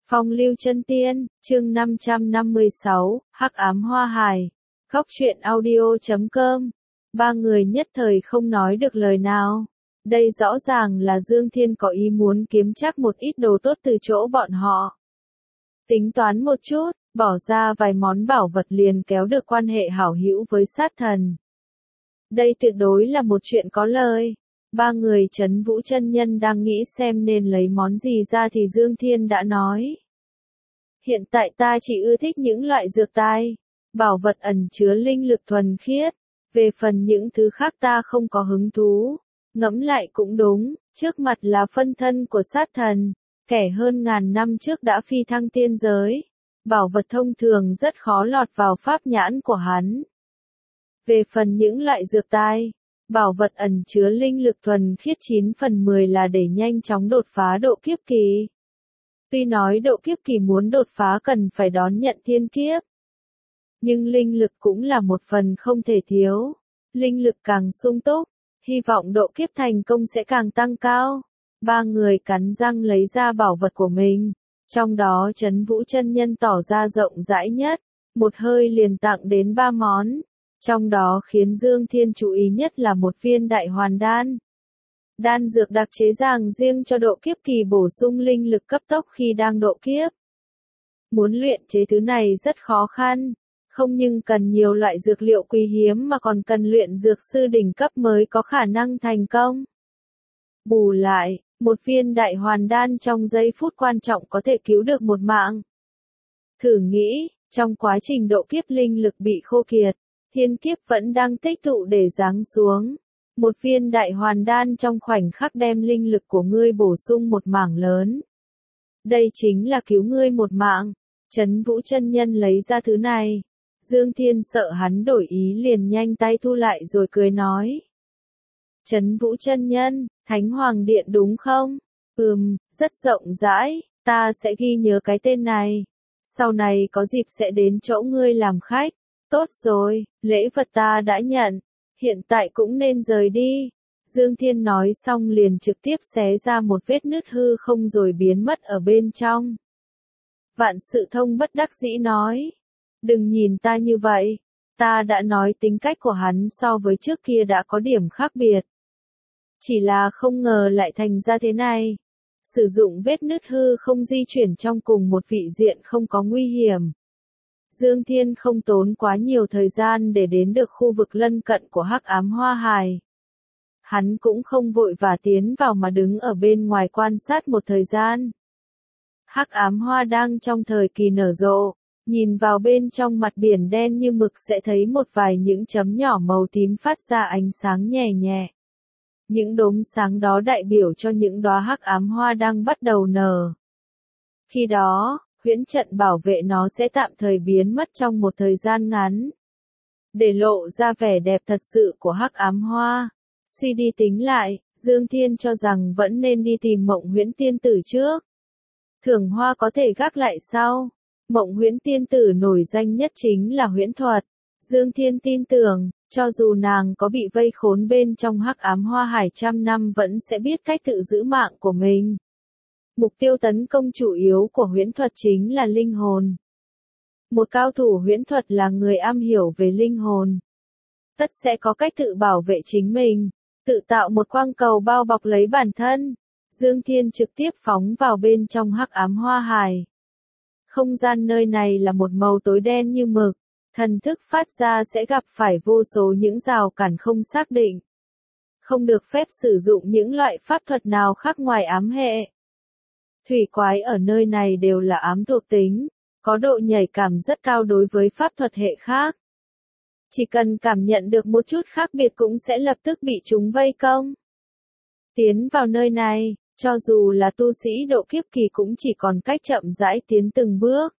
Phong lưu chân tiên, chương 556, Hắc ám hoa hài. Góc truyện audio.com. Ba người nhất thời không nói được lời nào. Đây rõ ràng là Dương Thiên có ý muốn kiếm chắc một ít đồ tốt từ chỗ bọn họ. Tính toán một chút, bỏ ra vài món bảo vật liền kéo được quan hệ hảo hữu với sát thần. Đây tuyệt đối là một chuyện có lời. Ba người Trấn Vũ chân nhân đang nghĩ xem nên lấy món gì ra thì Dương Thiên đã nói. Hiện tại ta chỉ ưa thích những loại dược tài, bảo vật ẩn chứa linh lực thuần khiết. Về phần những thứ khác ta không có hứng thú. Ngẫm lại cũng đúng, trước mặt là phân thân của sát thần, kẻ hơn ngàn năm trước đã phi thăng tiên giới. Bảo vật thông thường rất khó lọt vào pháp nhãn của hắn. Về phần những loại dược tài, bảo vật ẩn chứa linh lực thuần khiết 9 phần 10 là để nhanh chóng đột phá độ kiếp kỳ. Tuy nói độ kiếp kỳ muốn đột phá cần phải đón nhận thiên kiếp. Nhưng linh lực cũng là một phần không thể thiếu. Linh lực càng sung túc, hy vọng độ kiếp thành công sẽ càng tăng cao. Ba người cắn răng lấy ra bảo vật của mình. Trong đó Trấn Vũ chân nhân tỏ ra rộng rãi nhất. Một hơi liền tặng đến 3 món. Trong đó khiến Dương Thiên chú ý nhất là một viên đại hoàn đan. Đan dược đặc chế dàng riêng cho độ kiếp kỳ bổ sung linh lực cấp tốc khi đang độ kiếp. Muốn luyện chế thứ này rất khó khăn, không nhưng cần nhiều loại dược liệu quý hiếm mà còn cần luyện dược sư đỉnh cấp mới có khả năng thành công. Bù lại, một viên đại hoàn đan trong giây phút quan trọng có thể cứu được một mạng. Thử nghĩ, trong quá trình độ kiếp linh lực bị khô kiệt, thiên kiếp vẫn đang tích tụ để giáng xuống. Một viên đại hoàn đan trong khoảnh khắc đem linh lực của ngươi bổ sung một mảng lớn. Đây chính là cứu ngươi một mạng. Trấn Vũ chân nhân lấy ra thứ này. Dương Thiên sợ hắn đổi ý liền nhanh tay thu lại rồi cười nói. Trấn Vũ chân nhân, Thánh Hoàng Điện đúng không? Rất rộng rãi, ta sẽ ghi nhớ cái tên này. Sau này có dịp sẽ đến chỗ ngươi làm khách. Tốt rồi, lễ vật ta đã nhận. Hiện tại cũng nên rời đi. Dương Thiên nói xong liền trực tiếp xé ra một vết nứt hư không rồi biến mất ở bên trong. Vạn Sự Thông bất đắc dĩ nói. Đừng nhìn ta như vậy. Ta đã nói tính cách của hắn so với trước kia đã có điểm khác biệt. Chỉ là không ngờ lại thành ra thế này. Sử dụng vết nứt hư không di chuyển trong cùng một vị diện không có nguy hiểm. Dương Thiên không tốn quá nhiều thời gian để đến được khu vực lân cận của Hắc ám hoa hài. Hắn cũng không vội vã tiến vào mà đứng ở bên ngoài quan sát một thời gian. Hắc ám hoa đang trong thời kỳ nở rộ, nhìn vào bên trong mặt biển đen như mực sẽ thấy một vài những chấm nhỏ màu tím phát ra ánh sáng nhẹ nhẹ. Những đốm sáng đó đại biểu cho những đóa hắc ám hoa đang bắt đầu nở. Khi đó, huyễn trận bảo vệ nó sẽ tạm thời biến mất trong một thời gian ngắn. Để lộ ra vẻ đẹp thật sự của hắc ám hoa. Suy đi tính lại, Dương Thiên cho rằng vẫn nên đi tìm Mộng Huyễn Tiên Tử trước. Thưởng hoa có thể gác lại sau. Mộng Huyễn Tiên Tử nổi danh nhất chính là huyễn thuật. Dương Thiên tin tưởng, cho dù nàng có bị vây khốn bên trong hắc ám hoa hải trăm năm vẫn sẽ biết cách tự giữ mạng của mình. Mục tiêu tấn công chủ yếu của huyễn thuật chính là linh hồn. Một cao thủ huyễn thuật là người am hiểu về linh hồn. Tất sẽ có cách tự bảo vệ chính mình, tự tạo một quang cầu bao bọc lấy bản thân. Dương Thiên trực tiếp phóng vào bên trong hắc ám hoa hải. Không gian nơi này là một màu tối đen như mực, thần thức phát ra sẽ gặp phải vô số những rào cản không xác định. Không được phép sử dụng những loại pháp thuật nào khác ngoài ám hệ. Thủy quái ở nơi này đều là ám thuộc tính, có độ nhạy cảm rất cao đối với pháp thuật hệ khác. Chỉ cần cảm nhận được một chút khác biệt cũng sẽ lập tức bị chúng vây công. Tiến vào nơi này, cho dù là tu sĩ độ kiếp kỳ cũng chỉ còn cách chậm rãi tiến từng bước.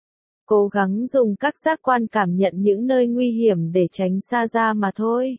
Cố gắng dùng các giác quan cảm nhận những nơi nguy hiểm để tránh xa ra mà thôi.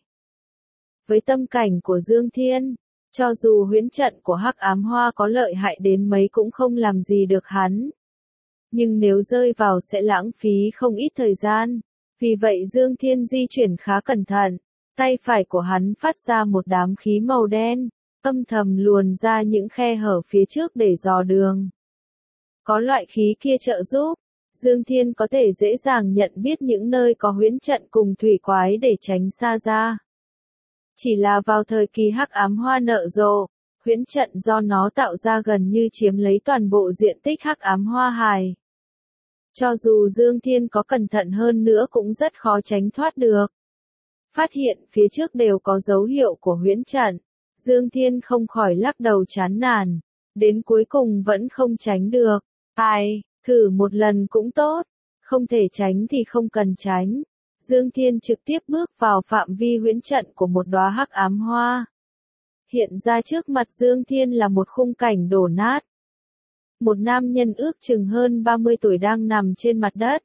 Với tâm cảnh của Dương Thiên, cho dù huyễn trận của hắc ám hoa có lợi hại đến mấy cũng không làm gì được hắn. Nhưng nếu rơi vào sẽ lãng phí không ít thời gian. Vì vậy Dương Thiên di chuyển khá cẩn thận. Tay phải của hắn phát ra một đám khí màu đen, âm thầm luồn ra những khe hở phía trước để dò đường. Có loại khí kia trợ giúp, Dương Thiên có thể dễ dàng nhận biết những nơi có huyễn trận cùng thủy quái để tránh xa ra. Chỉ là vào thời kỳ hắc ám hoa nở rộ, huyễn trận do nó tạo ra gần như chiếm lấy toàn bộ diện tích hắc ám hoa hài. Cho dù Dương Thiên có cẩn thận hơn nữa cũng rất khó tránh thoát được. Phát hiện phía trước đều có dấu hiệu của huyễn trận, Dương Thiên không khỏi lắc đầu chán nản, đến cuối cùng vẫn không tránh được. Ai, thử một lần cũng tốt, không thể tránh thì không cần tránh. Dương Thiên trực tiếp bước vào phạm vi huyễn trận của một đóa hắc ám hoa. Hiện ra trước mặt Dương Thiên là một khung cảnh đổ nát. Một nam nhân ước chừng hơn 30 tuổi đang nằm trên mặt đất.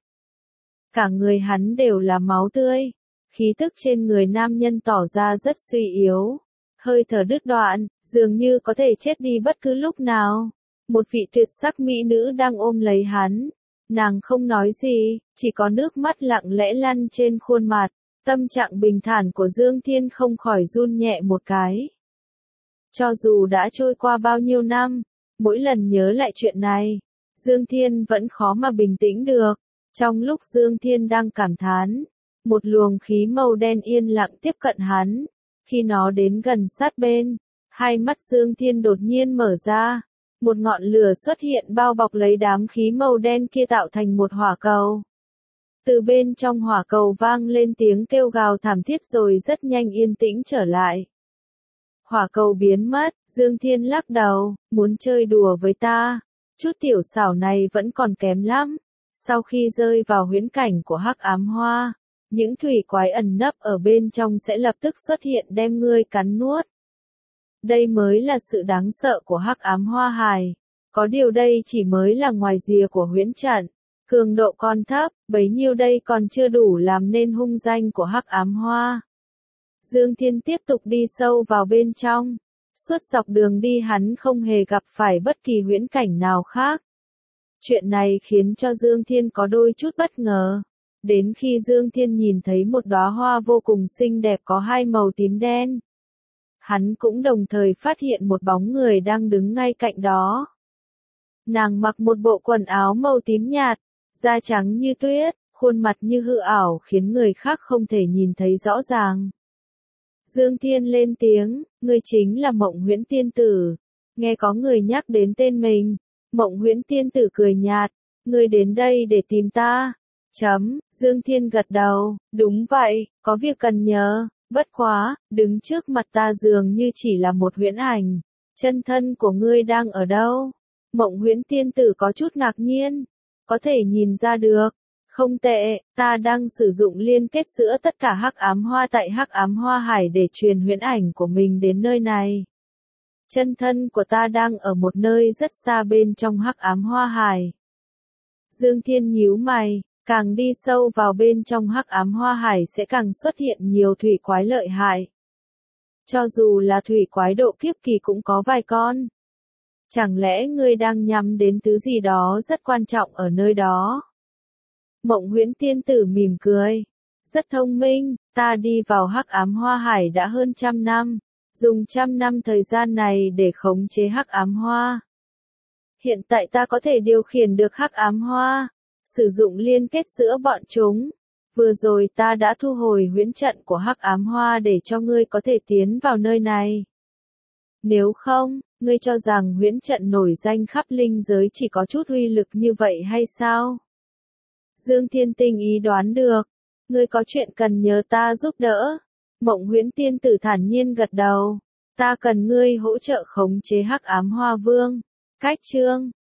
Cả người hắn đều là máu tươi, khí tức trên người nam nhân tỏ ra rất suy yếu, hơi thở đứt đoạn, dường như có thể chết đi bất cứ lúc nào. Một vị tuyệt sắc mỹ nữ đang ôm lấy hắn. Nàng không nói gì, chỉ có nước mắt lặng lẽ lăn trên khuôn mặt. Tâm trạng bình thản của Dương Thiên không khỏi run nhẹ một cái. Cho dù đã trôi qua bao nhiêu năm, mỗi lần nhớ lại chuyện này, Dương Thiên vẫn khó mà bình tĩnh được. Trong lúc Dương Thiên đang cảm thán, một luồng khí màu đen yên lặng tiếp cận hắn. Khi nó đến gần sát bên, hai mắt Dương Thiên đột nhiên mở ra. Một ngọn lửa xuất hiện bao bọc lấy đám khí màu đen kia tạo thành một hỏa cầu. Từ bên trong hỏa cầu vang lên tiếng kêu gào thảm thiết rồi rất nhanh yên tĩnh trở lại. Hỏa cầu biến mất, Dương Thiên lắc đầu, muốn chơi đùa với ta. Chút tiểu xảo này vẫn còn kém lắm. Sau khi rơi vào huyễn cảnh của hắc ám hoa, những thủy quái ẩn nấp ở bên trong sẽ lập tức xuất hiện đem ngươi cắn nuốt. Đây mới là sự đáng sợ của hắc ám hoa hài. Có điều đây chỉ mới là ngoài rìa của huyễn trận. Cường độ còn thấp, bấy nhiêu đây còn chưa đủ làm nên hung danh của hắc ám hoa. Dương Thiên tiếp tục đi sâu vào bên trong. Suốt dọc đường đi hắn không hề gặp phải bất kỳ huyễn cảnh nào khác. Chuyện này khiến cho Dương Thiên có đôi chút bất ngờ. Đến khi Dương Thiên nhìn thấy một đóa hoa vô cùng xinh đẹp có hai màu tím đen. Hắn cũng đồng thời phát hiện một bóng người đang đứng ngay cạnh đó. Nàng mặc một bộ quần áo màu tím nhạt, da trắng như tuyết, khuôn mặt như hư ảo khiến người khác không thể nhìn thấy rõ ràng. Dương Thiên lên tiếng, ngươi chính là Mộng Huyễn Tiên Tử. Nghe có người nhắc đến tên mình, Mộng Huyễn Tiên Tử cười nhạt, ngươi đến đây để tìm ta. Dương Thiên gật đầu, đúng vậy, có việc cần nhờ. Bất quá, đứng trước mặt ta dường như chỉ là một huyễn ảnh. Chân thân của ngươi đang ở đâu? Mộng Huyễn Tiên Tử có chút ngạc nhiên. Có thể nhìn ra được. Không tệ, ta đang sử dụng liên kết giữa tất cả hắc ám hoa tại hắc ám hoa hải để truyền huyễn ảnh của mình đến nơi này. Chân thân của ta đang ở một nơi rất xa bên trong hắc ám hoa hải. Dương Thiên nhíu mày. Càng đi sâu vào bên trong hắc ám hoa hải sẽ càng xuất hiện nhiều thủy quái lợi hại. Cho dù là thủy quái độ kiếp kỳ cũng có vài con. Chẳng lẽ ngươi đang nhắm đến thứ gì đó rất quan trọng ở nơi đó? Mộng Huyễn Tiên Tử mỉm cười. Rất thông minh, ta đi vào hắc ám hoa hải đã hơn 100 năm. Dùng 100 năm thời gian này để khống chế hắc ám hoa. Hiện tại ta có thể điều khiển được hắc ám hoa. Sử dụng liên kết giữa bọn chúng. Vừa rồi ta đã thu hồi huyễn trận của hắc ám hoa để cho ngươi có thể tiến vào nơi này. Nếu không, ngươi cho rằng huyễn trận nổi danh khắp linh giới chỉ có chút uy lực như vậy hay sao? Dương Thiên tinh ý đoán được. Ngươi có chuyện cần nhờ ta giúp đỡ. Mộng Huyễn Tiên Tử thản nhiên gật đầu. Ta cần ngươi hỗ trợ khống chế hắc ám hoa vương. Cách chương